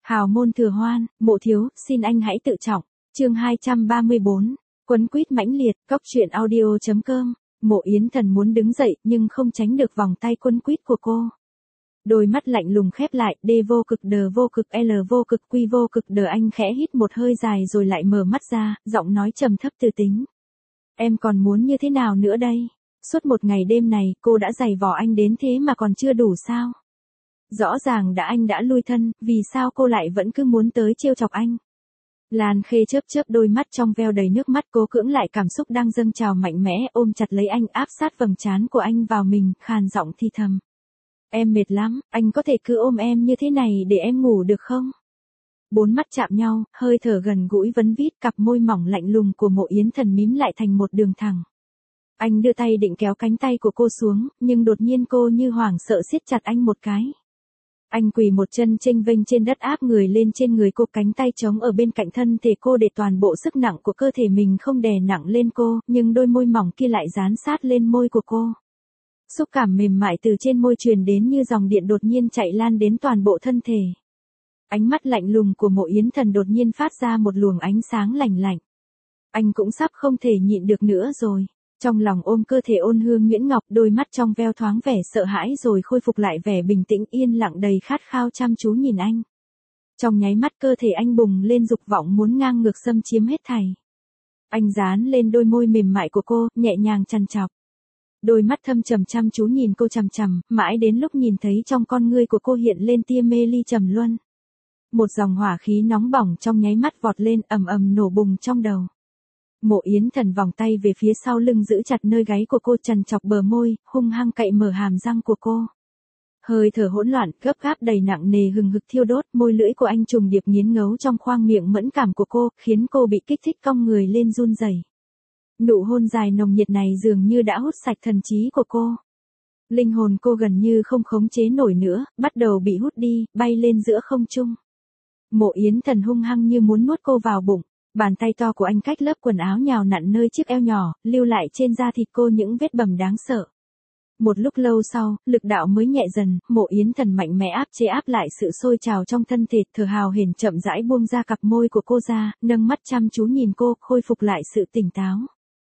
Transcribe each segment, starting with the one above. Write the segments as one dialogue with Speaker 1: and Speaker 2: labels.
Speaker 1: Hào môn thừa hoan, Mộ thiếu, xin anh hãy tự trọng. Chương 234, quấn quýt mãnh liệt, cóc truyện audio.com. Mộ Yến Thần muốn đứng dậy nhưng không tránh được vòng tay quấn quýt của cô. Đôi mắt lạnh lùng khép lại, D vô cực đờ vô cực L vô cực Q vô cực đờ. Anh khẽ hít một hơi dài rồi lại mở mắt ra, giọng nói trầm thấp từ tính. Em còn muốn như thế nào nữa đây? Suốt một ngày đêm này cô đã giày vò anh đến thế mà còn chưa đủ sao? Rõ ràng anh đã lui thân, vì sao cô lại vẫn cứ muốn tới trêu chọc anh? Lan Khê chớp chớp đôi mắt trong veo đầy nước mắt, cố cưỡng lại cảm xúc đang dâng trào mạnh mẽ, ôm chặt lấy anh, áp sát vầng trán của anh vào mình, khàn giọng thì thầm. Em mệt lắm, anh có thể cứ ôm em như thế này để em ngủ được không? Bốn mắt chạm nhau, hơi thở gần gũi vấn vít, cặp môi mỏng lạnh lùng của Mộ Yến Thần mím lại thành một đường thẳng. Anh đưa tay định kéo cánh tay của cô xuống, nhưng đột nhiên cô như hoảng sợ siết chặt anh một cái. Anh quỳ một chân chênh vênh trên đất, áp người lên trên người cô, cánh tay trống ở bên cạnh thân thể cô để toàn bộ sức nặng của cơ thể mình không đè nặng lên cô, nhưng đôi môi mỏng kia lại dán sát lên môi của cô. Xúc cảm mềm mại từ trên môi truyền đến như dòng điện đột nhiên chạy lan đến toàn bộ thân thể. Ánh mắt lạnh lùng của Mộ Yến Thần đột nhiên phát ra một luồng ánh sáng lạnh lạnh. Anh cũng sắp không thể nhịn được nữa rồi. Trong lòng ôm cơ thể ôn hương nhuyễn ngọc, đôi mắt trong veo thoáng vẻ sợ hãi rồi khôi phục lại vẻ bình tĩnh, yên lặng đầy khát khao chăm chú nhìn anh. Trong nháy mắt cơ thể anh bùng lên dục vọng muốn ngang ngược xâm chiếm hết thảy. Anh dán lên đôi môi mềm mại của cô, nhẹ nhàng trằn trọc. Đôi mắt thâm trầm chăm chú nhìn cô chằm chằm, mãi đến lúc nhìn thấy trong con ngươi của cô hiện lên tia mê ly trầm luân. Một dòng hỏa khí nóng bỏng trong nháy mắt vọt lên, ầm ầm nổ bùng trong đầu. Mộ Yến Thần vòng tay về phía sau lưng giữ chặt nơi gáy của cô, trằn trọc bờ môi, hung hăng cậy mở hàm răng của cô. Hơi thở hỗn loạn, gấp gáp đầy nặng nề hừng hực thiêu đốt, môi lưỡi của anh trùng điệp nghiến ngấu trong khoang miệng mẫn cảm của cô, khiến cô bị kích thích cong người lên run rẩy. Nụ hôn dài nồng nhiệt này dường như đã hút sạch thần trí của cô. Linh hồn cô gần như không khống chế nổi nữa, bắt đầu bị hút đi, bay lên giữa không trung. Mộ Yến Thần hung hăng như muốn nuốt cô vào bụng. Bàn tay to của anh cách lớp quần áo nhào nặn nơi chiếc eo nhỏ, lưu lại trên da thịt cô những vết bầm đáng sợ. Một lúc lâu sau, lực đạo mới nhẹ dần, Mộ Yến Thần mạnh mẽ áp chế áp lại sự sôi trào trong thân thể, thở hào hển chậm rãi buông ra cặp môi của cô ra, nâng mắt chăm chú nhìn cô, khôi phục lại sự tỉnh táo.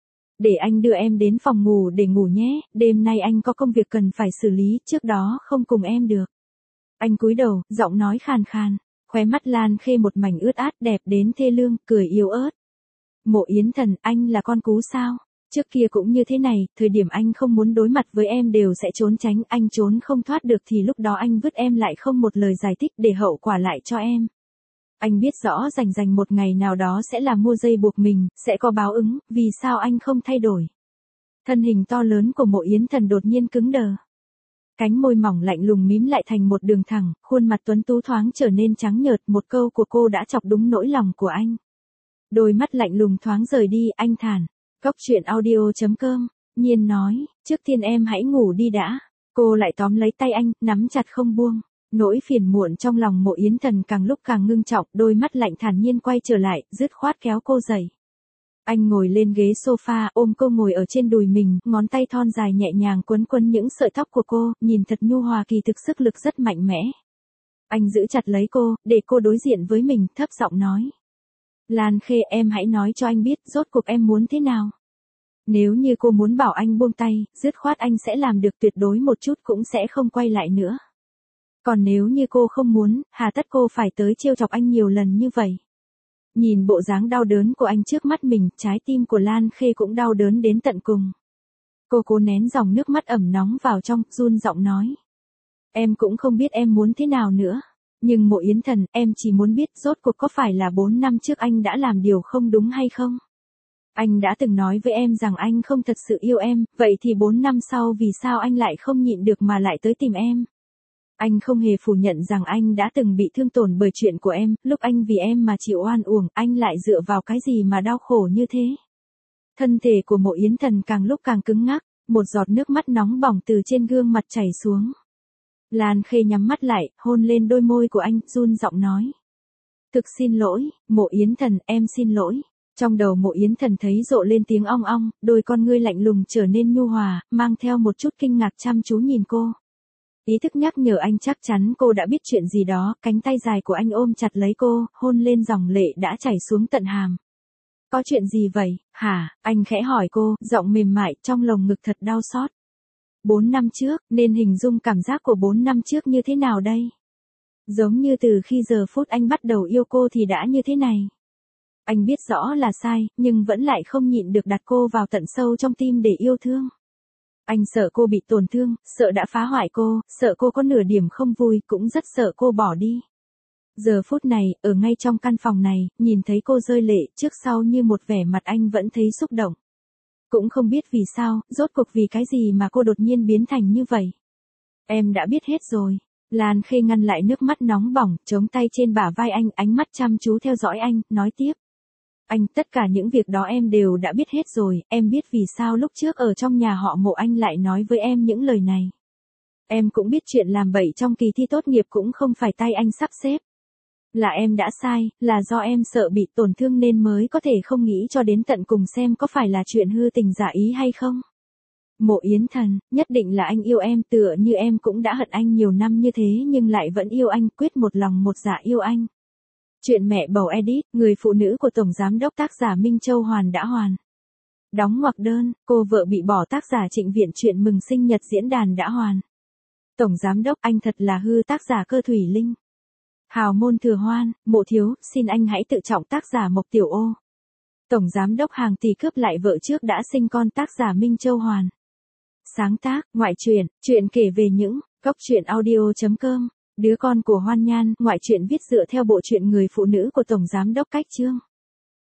Speaker 1: Để anh đưa em đến phòng ngủ để ngủ nhé, đêm nay anh có công việc cần phải xử lý, trước đó không cùng em được. Anh cúi đầu, giọng nói khàn khàn. Khóe mắt Lan Khê một mảnh ướt át, đẹp đến thê lương, cười yếu ớt. Mộ Yến Thần, anh là con cú sao? Trước kia cũng như thế này, thời điểm anh không muốn đối mặt với em đều sẽ trốn tránh, anh trốn không thoát được thì lúc đó anh vứt em lại không một lời giải thích để hậu quả lại cho em. Anh biết rõ rành một ngày nào đó sẽ là mua dây buộc mình, sẽ có báo ứng, vì sao anh không thay đổi? Thân hình to lớn của Mộ Yến Thần đột nhiên cứng đờ. Cánh môi mỏng lạnh lùng mím lại thành một đường thẳng, khuôn mặt tuấn tú thoáng trở nên trắng nhợt, một câu của cô đã chọc đúng nỗi lòng của anh. Đôi mắt lạnh lùng thoáng rời đi, anh thản. Cóc truyện audio.com, Nhiên nói, trước tiên em hãy ngủ đi đã. Cô lại tóm lấy tay anh, nắm chặt không buông. Nỗi phiền muộn trong lòng Mộ Yến Thần càng lúc càng ngưng trọng, đôi mắt lạnh thản nhiên quay trở lại, dứt khoát kéo cô dậy. Anh ngồi lên ghế sofa, ôm cô ngồi ở trên đùi mình, ngón tay thon dài nhẹ nhàng quấn quấn những sợi tóc của cô, nhìn thật nhu hòa, kỳ thực sức lực rất mạnh mẽ. Anh giữ chặt lấy cô, để cô đối diện với mình, thấp giọng nói. Lan Khê, em hãy nói cho anh biết, rốt cuộc em muốn thế nào? Nếu như cô muốn bảo anh buông tay, dứt khoát anh sẽ làm được, tuyệt đối một chút cũng sẽ không quay lại nữa. Còn nếu như cô không muốn, hà tất cô phải tới trêu chọc anh nhiều lần như vậy? Nhìn bộ dáng đau đớn của anh trước mắt mình, trái tim của Lan Khê cũng đau đớn đến tận cùng. Cô cố nén dòng nước mắt ẩm nóng vào trong, run giọng nói. Em cũng không biết em muốn thế nào nữa. Nhưng Mộ Yến Thần, em chỉ muốn biết rốt cuộc có phải là 4 năm trước anh đã làm điều không đúng hay không? Anh đã từng nói với em rằng anh không thật sự yêu em, vậy thì 4 năm sau vì sao anh lại không nhịn được mà lại tới tìm em? Anh không hề phủ nhận rằng anh đã từng bị thương tổn bởi chuyện của em, lúc anh vì em mà chịu oan uổng, anh lại dựa vào cái gì mà đau khổ như thế? Thân thể của Mộ Yến Thần càng lúc càng cứng ngắc, một giọt nước mắt nóng bỏng từ trên gương mặt chảy xuống. Lan Khê nhắm mắt lại, hôn lên đôi môi của anh, run giọng nói. Thực xin lỗi, Mộ Yến Thần, em xin lỗi. Trong đầu Mộ Yến Thần thấy rộ lên tiếng ong ong, đôi con ngươi lạnh lùng trở nên nhu hòa, mang theo một chút kinh ngạc chăm chú nhìn cô. Ý thức nhắc nhở anh chắc chắn cô đã biết chuyện gì đó, cánh tay dài của anh ôm chặt lấy cô, hôn lên dòng lệ đã chảy xuống tận hàm. Có chuyện gì vậy, hả? Anh khẽ hỏi cô, giọng mềm mại, trong lồng ngực thật đau xót. 4 năm trước, nên hình dung cảm giác của 4 năm trước như thế nào đây? Giống như từ khi giờ phút anh bắt đầu yêu cô thì đã như thế này. Anh biết rõ là sai, nhưng vẫn lại không nhịn được đặt cô vào tận sâu trong tim để yêu thương. Anh sợ cô bị tổn thương, sợ đã phá hoại cô, sợ cô có nửa điểm không vui, cũng rất sợ cô bỏ đi. Giờ phút này, ở ngay trong căn phòng này, nhìn thấy cô rơi lệ, trước sau như một vẻ mặt anh vẫn thấy xúc động. Cũng không biết vì sao, rốt cuộc vì cái gì mà cô đột nhiên biến thành như vậy. Em đã biết hết rồi. Lan Khê ngăn lại nước mắt nóng bỏng, chống tay trên bả vai anh, ánh mắt chăm chú theo dõi anh, nói tiếp. Anh, tất cả những việc đó em đều đã biết hết rồi, em biết vì sao lúc trước ở trong nhà họ Mộ anh lại nói với em những lời này. Em cũng biết chuyện làm bậy trong kỳ thi tốt nghiệp cũng không phải tay anh sắp xếp. Là em đã sai, là do em sợ bị tổn thương nên mới có thể không nghĩ cho đến tận cùng xem có phải là chuyện hư tình giả ý hay không. Mộ Yến Thần, nhất định là anh yêu em tựa như em cũng đã hận anh nhiều năm như thế nhưng lại vẫn yêu anh, quyết một lòng một dạ yêu anh. Chuyện mẹ bầu edit, người phụ nữ của Tổng Giám đốc tác giả Minh Châu Hoàn đã hoàn. Đóng ngoặc đơn, cô vợ bị bỏ tác giả Trịnh Viện chuyện mừng sinh nhật diễn đàn đã hoàn. Tổng Giám đốc anh thật là hư tác giả Cơ Thủy Linh. Hào môn thừa hoan, Mộ thiếu, xin anh hãy tự trọng tác giả Mộc Tiểu Ô. Tổng Giám đốc hàng tỷ cướp lại vợ trước đã sinh con tác giả Minh Châu Hoàn. Sáng tác, ngoại truyện, chuyện kể về những, góc truyện audio.com, đứa con của Hoan Nhan, ngoại truyện viết dựa theo bộ truyện người phụ nữ của Tổng Giám đốc Cách Chương.